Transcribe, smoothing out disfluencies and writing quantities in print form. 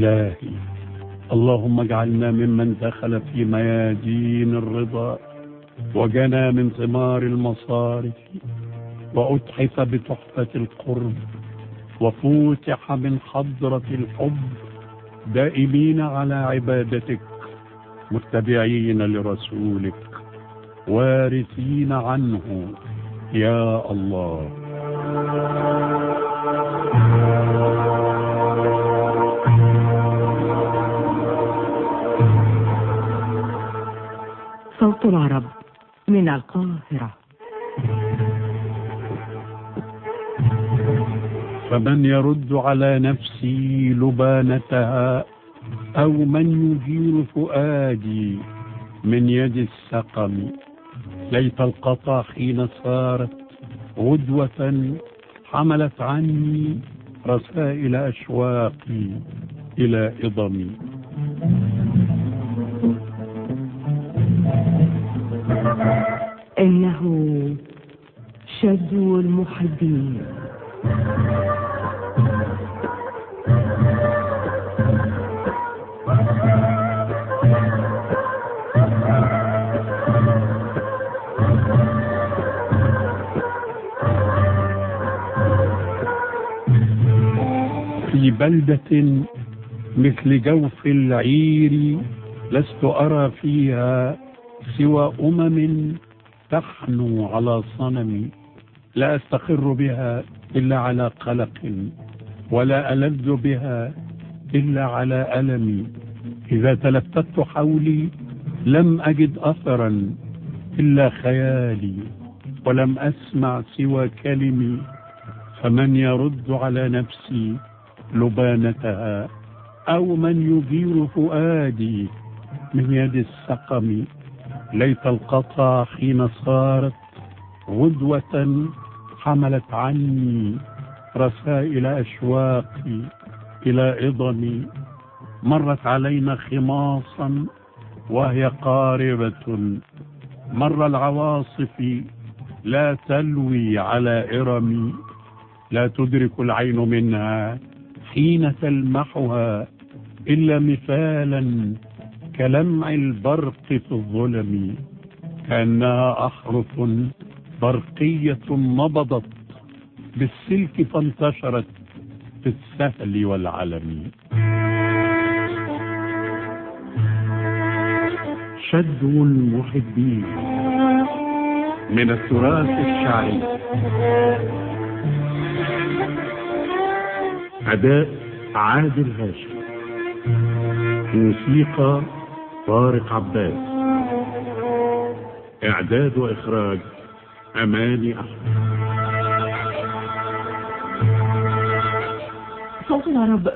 إلهي اللهم اجعلنا ممن دخل في ميادين الرضا وجنى من ثمار المصارف وأتحف بتحفة القرب وفوتح من حضرة الحب دائمين على عبادتك متبعين لرسولك وارثين عنه يا الله. صوت العرب من القاهرة. فمن يرد على نفسي لبانتها أو من يجير فؤادي من يد السقم. ليت القطع حين صارت غدوة حملت عني رسائل أشواقي إلى إضمي. إنه شذو المحبين. في بلدة مثل جوف العير لست أرى فيها سوى تحنو على صنمي. لا أستقر بها إلا على قلق ولا ألذ بها إلا على ألمي. إذا تلفتت حولي لم أجد أثرا إلا خيالي ولم أسمع سوى كلمي. فمن يرد على نفسي لبانتها أو من يجير فؤادي من يد السقم. ليت القطع حين صارت غدوة حملت عني رسائل أشواقي إلى إضمي. مرت علينا خماصا وهي قاربة مر العواصف لا تلوي على إرمي. لا تدرك العين منها حين تلمحها إلا مثالا كلمع البرق في الظلم. كأنها أحرف برقية نبضت بالسلك فانتشرت في السهل والعلم. شذو المحبين من التراث الشعري. أداء عادل هاشم. موسيقى طارق عباس. إعداد وإخراج أماني أحمد. صوت العرب